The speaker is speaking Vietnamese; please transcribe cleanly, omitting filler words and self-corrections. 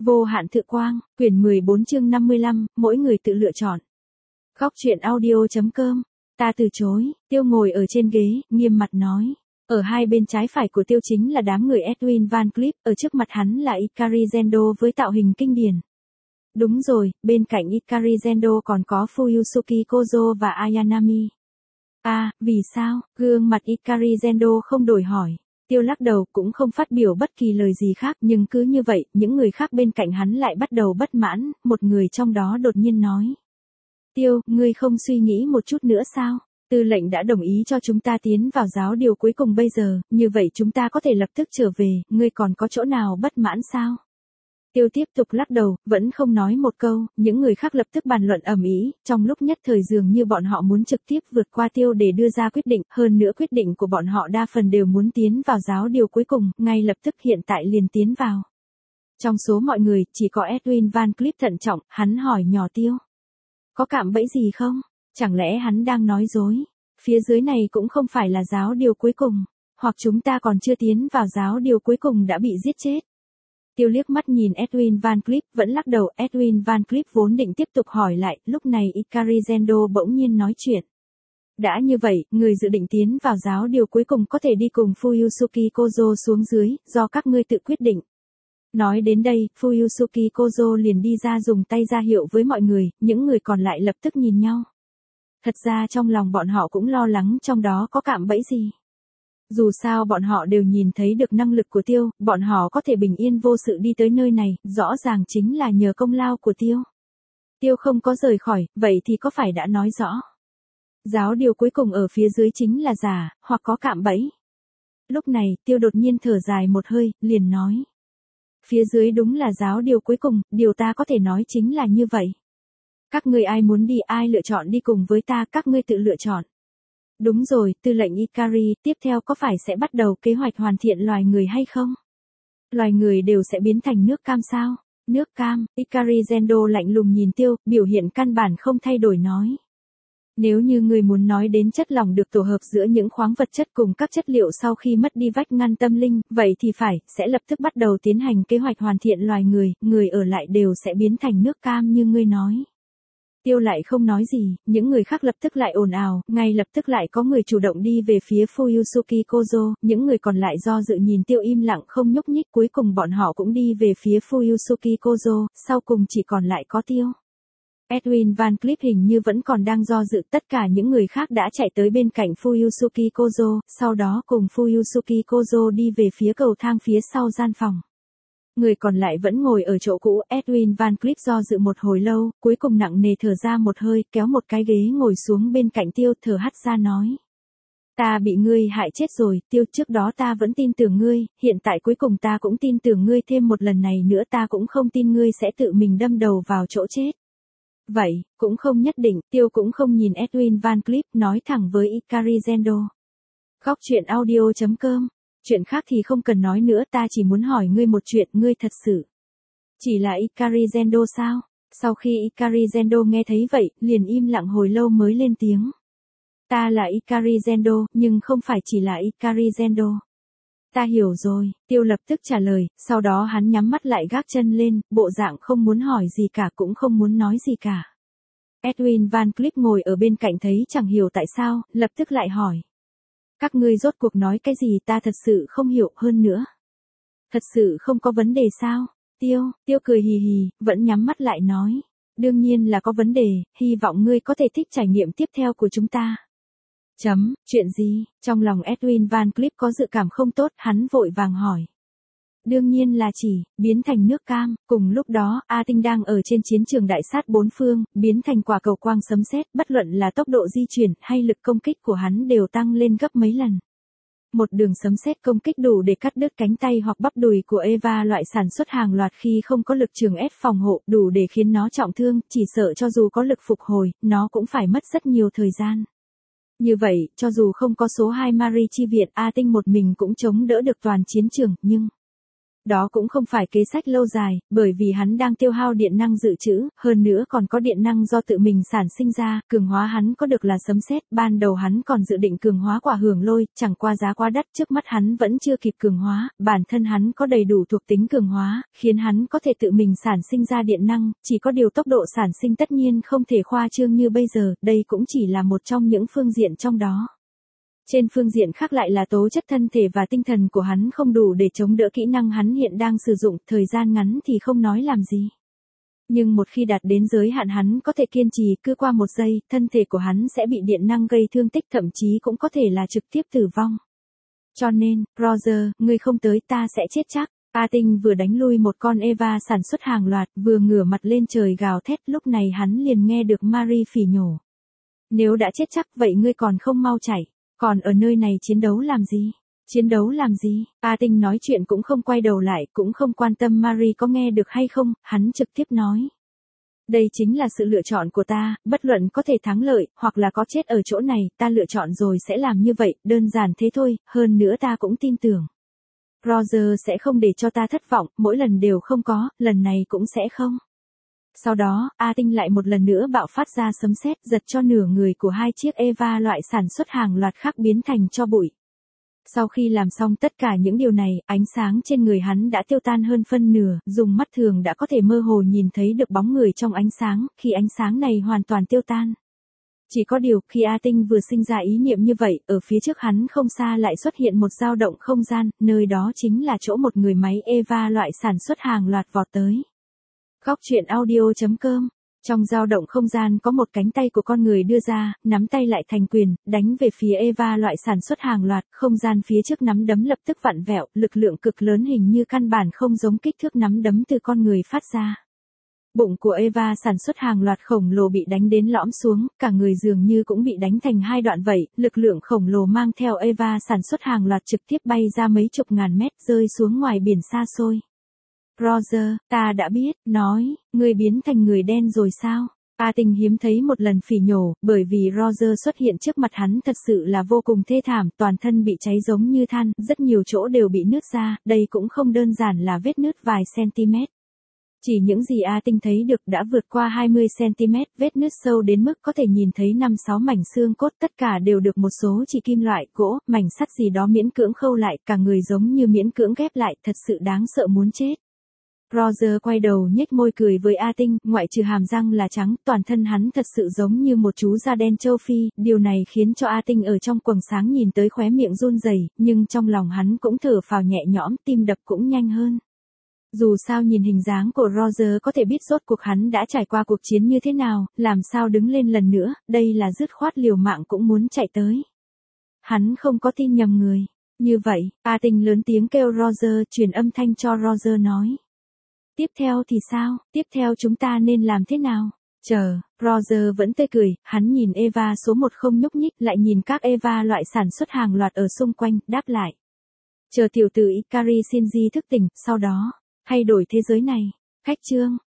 Vô hạn thự quang, quyển 14 chương 55, mỗi người tự lựa chọn. Góc truyện audio.com. Ta từ chối, Tiêu ngồi ở trên ghế, nghiêm mặt nói. Ở hai bên trái phải của Tiêu chính là đám người Edwin Van Cleef, ở trước mặt hắn là Ikari Zendo với tạo hình kinh điển. Đúng rồi, bên cạnh Ikari Zendo còn có Fuyusuke Kozo và Ayanami. Vì sao? Gương mặt Ikari Zendo không đổi hỏi. Tiêu lắc đầu cũng không phát biểu bất kỳ lời gì khác, nhưng cứ như vậy, những người khác bên cạnh hắn lại bắt đầu bất mãn, một người trong đó đột nhiên nói. Tiêu, ngươi không suy nghĩ một chút nữa sao? Tư lệnh đã đồng ý cho chúng ta tiến vào giáo điều cuối cùng bây giờ, như vậy chúng ta có thể lập tức trở về, ngươi còn có chỗ nào bất mãn sao? Tiêu tiếp tục lắc đầu, vẫn không nói một câu, những người khác lập tức bàn luận ầm ĩ, trong lúc nhất thời dường như bọn họ muốn trực tiếp vượt qua Tiêu để đưa ra quyết định, hơn nữa quyết định của bọn họ đa phần đều muốn tiến vào giáo điều cuối cùng, ngay lập tức hiện tại liền tiến vào. Trong số mọi người, chỉ có Edwin Van Cleef thận trọng, hắn hỏi nhỏ Tiêu. Có cạm bẫy gì không? Chẳng lẽ hắn đang nói dối? Phía dưới này cũng không phải là giáo điều cuối cùng, hoặc chúng ta còn chưa tiến vào giáo điều cuối cùng đã bị giết chết. Tiêu liếc mắt nhìn Edwin Van Cleef, vẫn lắc đầu. Edwin Van Cleef vốn định tiếp tục hỏi lại, lúc này Ikari Zendo bỗng nhiên nói chuyện. Đã như vậy, người dự định tiến vào giáo điều cuối cùng có thể đi cùng Fuyusuke Kozo xuống dưới, do các ngươi tự quyết định. Nói đến đây, Fuyusuke Kozo liền đi ra dùng tay ra hiệu với mọi người, những người còn lại lập tức nhìn nhau. Thật ra trong lòng bọn họ cũng lo lắng trong đó có cạm bẫy gì. Dù sao bọn họ đều nhìn thấy được năng lực của Tiêu, bọn họ có thể bình yên vô sự đi tới nơi này, rõ ràng chính là nhờ công lao của Tiêu. Tiêu không có rời khỏi, vậy thì có phải đã nói rõ. Giáo điều cuối cùng ở phía dưới chính là giả, hoặc có cạm bẫy. Lúc này, Tiêu đột nhiên thở dài một hơi, liền nói. Phía dưới đúng là giáo điều cuối cùng, điều ta có thể nói chính là như vậy. Các ngươi ai muốn đi, ai lựa chọn đi cùng với ta, các ngươi tự lựa chọn. Đúng rồi, tư lệnh Ikari, tiếp theo có phải sẽ bắt đầu kế hoạch hoàn thiện loài người hay không? Loài người đều sẽ biến thành nước cam sao? Nước cam, Ikari Zendo lạnh lùng nhìn Tiêu, biểu hiện căn bản không thay đổi nói. Nếu như người muốn nói đến chất lỏng được tổ hợp giữa những khoáng vật chất cùng các chất liệu sau khi mất đi vách ngăn tâm linh, vậy thì sẽ lập tức bắt đầu tiến hành kế hoạch hoàn thiện loài người ở lại đều sẽ biến thành nước cam như ngươi nói. Tiêu lại không nói gì, những người khác lập tức lại ồn ào, ngay lập tức lại có người chủ động đi về phía Fuyusuke Kozo, những người còn lại do dự nhìn Tiêu im lặng không nhúc nhích, cuối cùng bọn họ cũng đi về phía Fuyusuke Kozo, sau cùng chỉ còn lại có Tiêu. Edwin Van Cleef hình như vẫn còn đang do dự, tất cả những người khác đã chạy tới bên cạnh Fuyusuke Kozo, sau đó cùng Fuyusuke Kozo đi về phía cầu thang phía sau gian phòng. Người còn lại vẫn ngồi ở chỗ cũ, Edwin Van Cleef do dự một hồi lâu, cuối cùng nặng nề thở ra một hơi, kéo một cái ghế ngồi xuống bên cạnh Tiêu, thở hắt ra nói. Ta bị ngươi hại chết rồi, Tiêu, trước đó ta vẫn tin tưởng ngươi, hiện tại cuối cùng ta cũng tin tưởng ngươi thêm một lần này nữa, ta cũng không tin ngươi sẽ tự mình đâm đầu vào chỗ chết. Vậy, cũng không nhất định, Tiêu cũng không nhìn Edwin Van Cleef, nói thẳng với Ikari Zendo. Góc truyện audio.com. Chuyện khác thì không cần nói nữa, ta chỉ muốn hỏi ngươi một chuyện, ngươi thật sự chỉ là Ikari Zendo sao? Sau khi Ikari Zendo nghe thấy vậy, liền im lặng hồi lâu mới lên tiếng. Ta là Ikari Zendo, nhưng không phải chỉ là Ikari Zendo. Ta hiểu rồi, Tiêu lập tức trả lời, sau đó hắn nhắm mắt lại gác chân lên, bộ dạng không muốn hỏi gì cả cũng không muốn nói gì cả. Edwin Van Cleef ngồi ở bên cạnh thấy chẳng hiểu tại sao, lập tức lại hỏi. Các ngươi rốt cuộc nói cái gì, ta thật sự không hiểu, hơn nữa. Thật sự không có vấn đề sao? Tiêu cười hì hì, vẫn nhắm mắt lại nói. Đương nhiên là có vấn đề, hy vọng ngươi có thể thích trải nghiệm tiếp theo của chúng ta. Chuyện gì? Trong lòng Edwin Van Cleef có dự cảm không tốt, hắn vội vàng hỏi. Đương nhiên là biến thành nước cam, cùng lúc đó, A Tinh đang ở trên chiến trường đại sát bốn phương, biến thành quả cầu quang sấm sét, bất luận là tốc độ di chuyển hay lực công kích của hắn đều tăng lên gấp mấy lần. Một đường sấm sét công kích đủ để cắt đứt cánh tay hoặc bắp đùi của Eva, loại sản xuất hàng loạt khi không có lực trường ép phòng hộ, đủ để khiến nó trọng thương, chỉ sợ cho dù có lực phục hồi, nó cũng phải mất rất nhiều thời gian. Như vậy, cho dù không có số 2 Marie chi viện, A Tinh một mình cũng chống đỡ được toàn chiến trường, nhưng Đó cũng không phải kế sách lâu dài, bởi vì hắn đang tiêu hao điện năng dự trữ, hơn nữa còn có điện năng do tự mình sản sinh ra, cường hóa hắn có được là sấm sét, ban đầu hắn còn dự định cường hóa quả hưởng lôi, chẳng qua giá quá đắt, trước mắt hắn vẫn chưa kịp cường hóa, bản thân hắn có đầy đủ thuộc tính cường hóa, khiến hắn có thể tự mình sản sinh ra điện năng, chỉ có điều tốc độ sản sinh tất nhiên không thể khoa trương như bây giờ, đây cũng chỉ là một trong những phương diện trong đó. Trên phương diện khác lại là tố chất thân thể và tinh thần của hắn không đủ để chống đỡ kỹ năng hắn hiện đang sử dụng, thời gian ngắn thì không nói làm gì. Nhưng một khi đạt đến giới hạn hắn có thể kiên trì, cứ qua một giây, thân thể của hắn sẽ bị điện năng gây thương tích, thậm chí cũng có thể là trực tiếp tử vong. Cho nên, Roger, ngươi không tới ta sẽ chết chắc. A Tinh vừa đánh lui một con Eva sản xuất hàng loạt, vừa ngửa mặt lên trời gào thét, lúc này hắn liền nghe được Marie phỉ nhổ. Nếu đã chết chắc vậy ngươi còn không mau chạy. Còn ở nơi này chiến đấu làm gì? Chiến đấu làm gì? A Tinh nói chuyện cũng không quay đầu lại, cũng không quan tâm Marie có nghe được hay không, hắn trực tiếp nói. Đây chính là sự lựa chọn của ta, bất luận có thể thắng lợi, hoặc là có chết ở chỗ này, ta lựa chọn rồi sẽ làm như vậy, đơn giản thế thôi, hơn nữa ta cũng tin tưởng. Roger sẽ không để cho ta thất vọng, mỗi lần đều không có, lần này cũng sẽ không. Sau đó, A Tinh lại một lần nữa bạo phát ra sấm sét, giật cho nửa người của hai chiếc Eva loại sản xuất hàng loạt khác biến thành tro bụi. Sau khi làm xong tất cả những điều này, ánh sáng trên người hắn đã tiêu tan hơn phân nửa, dùng mắt thường đã có thể mơ hồ nhìn thấy được bóng người trong ánh sáng, khi ánh sáng này hoàn toàn tiêu tan. Chỉ có điều, khi A Tinh vừa sinh ra ý niệm như vậy, ở phía trước hắn không xa lại xuất hiện một dao động không gian, nơi đó chính là chỗ một người máy Eva loại sản xuất hàng loạt vọt tới. Góc truyện audio.com. Trong dao động không gian có một cánh tay của con người đưa ra, nắm tay lại thành quyền, đánh về phía Eva loại sản xuất hàng loạt, không gian phía trước nắm đấm lập tức vặn vẹo, lực lượng cực lớn hình như căn bản không giống kích thước nắm đấm từ con người phát ra. Bụng của Eva sản xuất hàng loạt khổng lồ bị đánh đến lõm xuống, cả người dường như cũng bị đánh thành hai đoạn vậy, lực lượng khổng lồ mang theo Eva sản xuất hàng loạt trực tiếp bay ra mấy chục ngàn mét rơi xuống ngoài biển xa xôi. Roger, ta đã biết, nói, ngươi biến thành người đen rồi sao? A Tinh hiếm thấy một lần phỉ nhổ, bởi vì Roger xuất hiện trước mặt hắn thật sự là vô cùng thê thảm, toàn thân bị cháy giống như than, rất nhiều chỗ đều bị nứt ra, đây cũng không đơn giản là vết nứt vài cm. Chỉ những gì A Tinh thấy được đã vượt qua 20 cm, vết nứt sâu đến mức có thể nhìn thấy 5-6 mảnh xương cốt, tất cả đều được một số chỉ kim loại, gỗ, mảnh sắt gì đó miễn cưỡng khâu lại, cả người giống như miễn cưỡng ghép lại, thật sự đáng sợ muốn chết. Roger quay đầu nhếch môi cười với A Tinh, ngoại trừ hàm răng là trắng, toàn thân hắn thật sự giống như một chú da đen châu Phi, điều này khiến cho A Tinh ở trong quầng sáng nhìn tới khóe miệng run rẩy, nhưng trong lòng hắn cũng thở phào nhẹ nhõm, tim đập cũng nhanh hơn. Dù sao nhìn hình dáng của Roger có thể biết rốt cuộc hắn đã trải qua cuộc chiến như thế nào, làm sao đứng lên lần nữa, đây là dứt khoát liều mạng cũng muốn chạy tới. Hắn không có tin nhầm người. Như vậy, A Tinh lớn tiếng kêu Roger, truyền âm thanh cho Roger nói. Tiếp theo thì sao, tiếp theo chúng ta nên làm thế nào? Chờ, Roger vẫn tươi cười, hắn nhìn Eva số 1 không nhúc nhích, lại nhìn các Eva loại sản xuất hàng loạt ở xung quanh, đáp lại. Chờ tiểu tử Ikari Shinji thức tỉnh, sau đó, thay đổi thế giới này. Khách chương.